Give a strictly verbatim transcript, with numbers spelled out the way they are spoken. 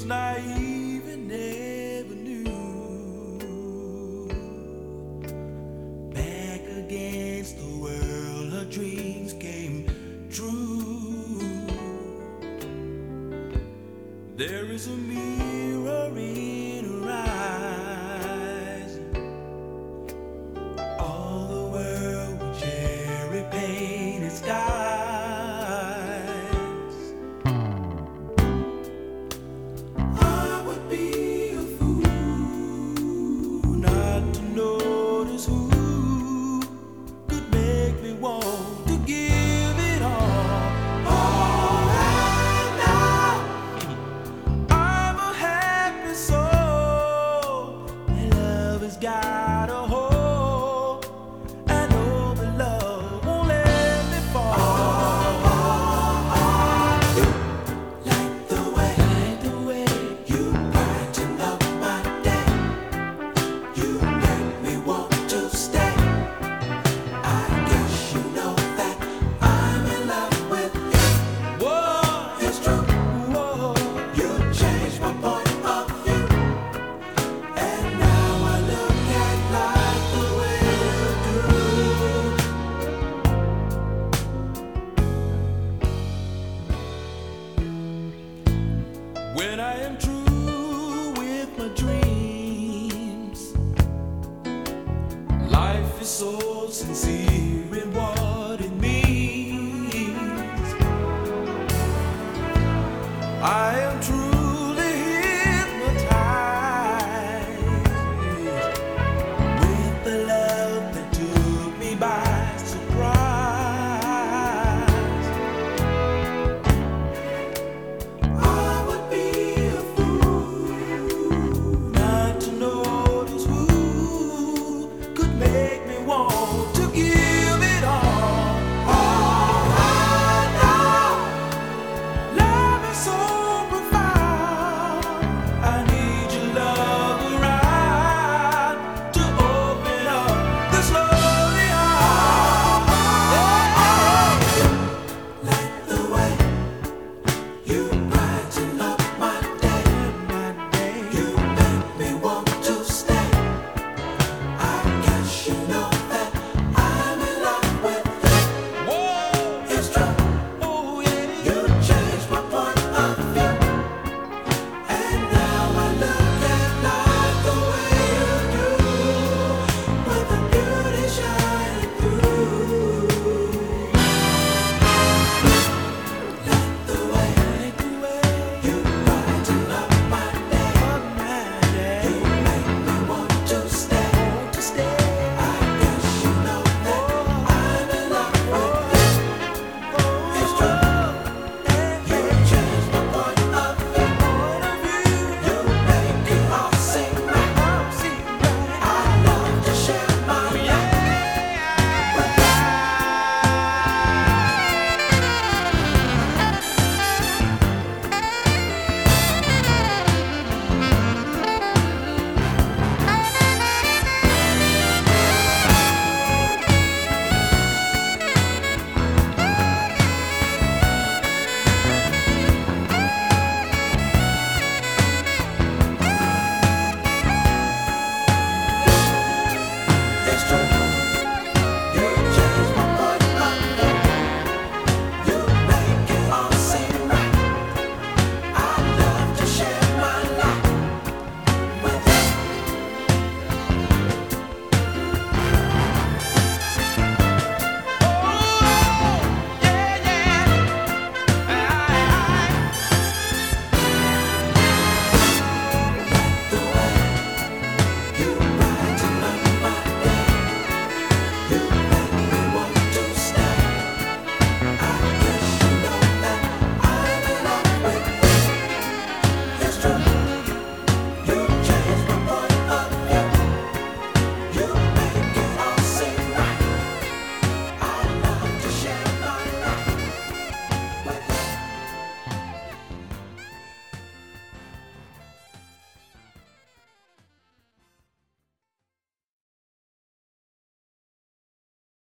naive and never knew. Back against the world, her dreams came true. There is a mirror in her eyes. All the world with cherry painted skies. Got a hold, I know the love won't let me fall. Like the way, like the way you brighten up my day. You make me want to stay. I guess you know that I'm in love with you. Whoa, it's true. Whoa, you changed my point of view. And now I look like the way you do. When I am true with my dreams, life is so sincere in what it means. I am true.